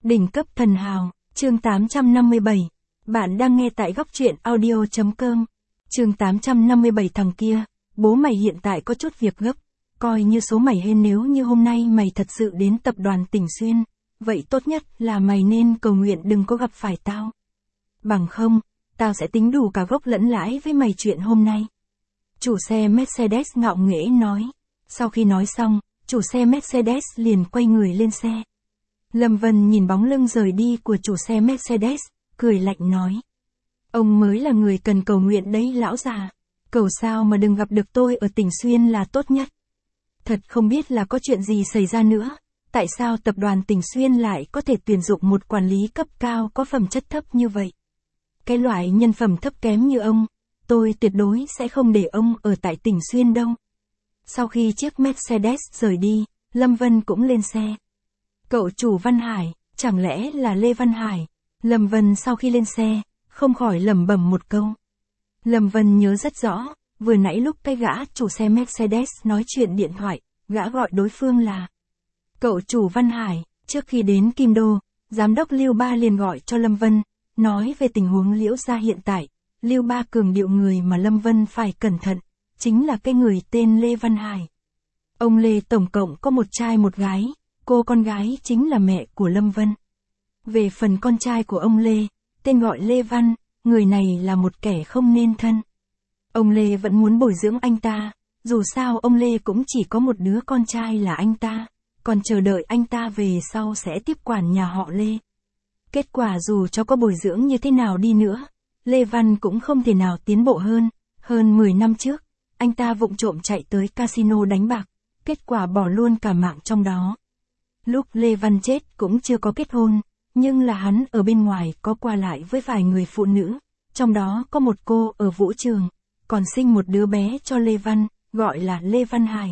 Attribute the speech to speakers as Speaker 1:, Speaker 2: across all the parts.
Speaker 1: Đỉnh cấp thần hào, chương 857. Bạn đang nghe tại góc truyện audio.com. Chương 857. Thằng kia, bố mày hiện tại có chút việc gấp, coi như số mày hên, nếu như hôm nay mày thật sự đến tập đoàn Tỉnh Xuyên, vậy tốt nhất là mày nên cầu nguyện đừng có gặp phải tao. Bằng không, tao sẽ tính đủ cả gốc lẫn lãi với mày chuyện hôm nay. Chủ xe Mercedes ngạo nghễ nói. Sau khi nói xong, chủ xe Mercedes liền quay người lên xe. Lâm Vân nhìn bóng lưng rời đi của chủ xe Mercedes, cười lạnh nói. Ông mới là người cần cầu nguyện đấy lão già. Cầu sao mà đừng gặp được tôi ở Tỉnh Xuyên là tốt nhất. Thật không biết là có chuyện gì xảy ra nữa. Tại sao tập đoàn Tỉnh Xuyên lại có thể tuyển dụng một quản lý cấp cao có phẩm chất thấp như vậy? Cái loại nhân phẩm thấp kém như ông, tôi tuyệt đối sẽ không để ông ở tại Tỉnh Xuyên đâu. Sau khi chiếc Mercedes rời đi, Lâm Vân cũng lên xe. Cậu chủ Văn Hải, chẳng lẽ là Lê Văn Hải? Lâm Vân sau khi lên xe, không khỏi lẩm bẩm một câu. Lâm Vân nhớ rất rõ, vừa nãy lúc cái gã chủ xe Mercedes nói chuyện điện thoại, gã gọi đối phương là cậu chủ Văn Hải. Trước khi đến Kim Đô, giám đốc Lưu Ba liền gọi cho Lâm Vân, nói về tình huống Liễu gia hiện tại. Lưu Ba cường điệu người mà Lâm Vân phải cẩn thận, chính là cái người tên Lê Văn Hải. Ông Lê tổng cộng có một trai một gái, cô con gái chính là mẹ của Lâm Vân. Về phần con trai của ông Lê, tên gọi Lê Văn, người này là một kẻ không nên thân. Ông Lê vẫn muốn bồi dưỡng anh ta, dù sao ông Lê cũng chỉ có một đứa con trai là anh ta, còn chờ đợi anh ta về sau sẽ tiếp quản nhà họ Lê. Kết quả dù cho có bồi dưỡng như thế nào đi nữa, Lê Văn cũng không thể nào tiến bộ hơn 10 năm trước, anh ta vụng trộm chạy tới casino đánh bạc, kết quả bỏ luôn cả mạng trong đó. Lúc Lê Văn chết cũng chưa có kết hôn, nhưng là hắn ở bên ngoài có qua lại với vài người phụ nữ, trong đó có một cô ở vũ trường, còn sinh một đứa bé cho Lê Văn, gọi là Lê Văn Hải.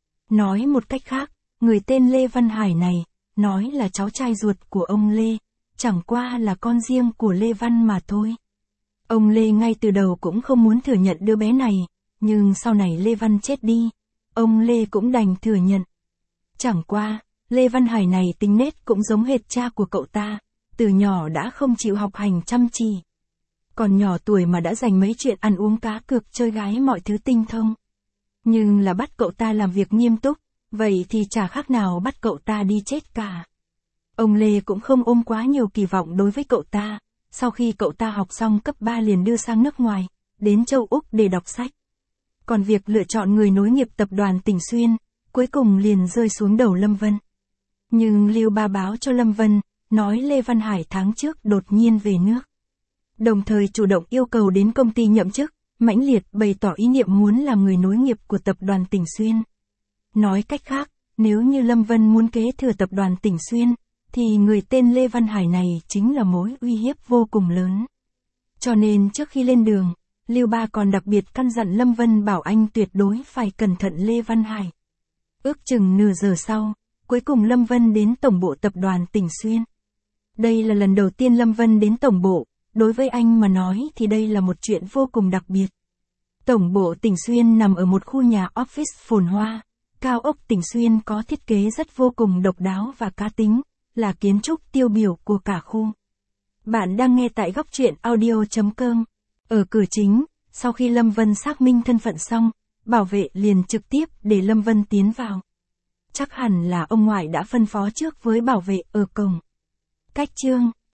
Speaker 1: Nói một cách khác, người tên Lê Văn Hải này, nói là cháu trai ruột của ông Lê, chẳng qua là con riêng của Lê Văn mà thôi. Ông Lê ngay từ đầu cũng không muốn thừa nhận đứa bé này, nhưng sau này Lê Văn chết đi, ông Lê cũng đành thừa nhận. Chẳng qua, Lê Văn Hải này tính nết cũng giống hệt cha của cậu ta, từ nhỏ đã không chịu học hành chăm chỉ. Còn nhỏ tuổi mà đã dành mấy chuyện ăn uống cá cược chơi gái mọi thứ tinh thông. Nhưng là bắt cậu ta làm việc nghiêm túc, vậy thì chả khác nào bắt cậu ta đi chết cả. Ông Lê cũng không ôm quá nhiều kỳ vọng đối với cậu ta, sau khi cậu ta học xong cấp 3 liền đưa sang nước ngoài, đến châu Úc để đọc sách. Còn việc lựa chọn người nối nghiệp tập đoàn Tỉnh Xuyên, cuối cùng liền rơi xuống đầu Lâm Vân. Nhưng Lưu Ba báo cho Lâm Vân, nói Lê Văn Hải tháng trước đột nhiên về nước. Đồng thời chủ động yêu cầu đến công ty nhậm chức, mãnh liệt bày tỏ ý niệm muốn làm người nối nghiệp của tập đoàn Tỉnh Xuyên. Nói cách khác, nếu như Lâm Vân muốn kế thừa tập đoàn Tỉnh Xuyên, thì người tên Lê Văn Hải này chính là mối uy hiếp vô cùng lớn. Cho nên trước khi lên đường, Lưu Ba còn đặc biệt căn dặn Lâm Vân bảo anh tuyệt đối phải cẩn thận Lê Văn Hải. Ước chừng nửa giờ sau, cuối cùng Lâm Vân đến tổng bộ tập đoàn Tỉnh Xuyên. Đây là lần đầu tiên Lâm Vân đến tổng bộ, đối với anh mà nói thì đây là một chuyện vô cùng đặc biệt. Tổng bộ Tỉnh Xuyên nằm ở một khu nhà office phồn hoa, cao ốc Tỉnh Xuyên có thiết kế rất vô cùng độc đáo và cá tính, là kiến trúc tiêu biểu của cả khu. Bạn đang nghe tại góc truyện audio.com. Ở cửa chính, sau khi Lâm Vân xác minh thân phận xong, bảo vệ liền trực tiếp để Lâm Vân tiến vào. Chắc hẳn là ông ngoại đã phân phó trước với bảo vệ ở cổng. Cách chương